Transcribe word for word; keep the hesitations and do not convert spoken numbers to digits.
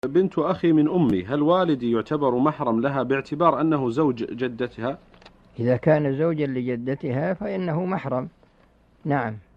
بنت أخي من أمي، هل والدي يعتبر محرم لها باعتبار أنه زوج جدتها؟ إذا كان زوجا لجدتها فإنه محرم، نعم.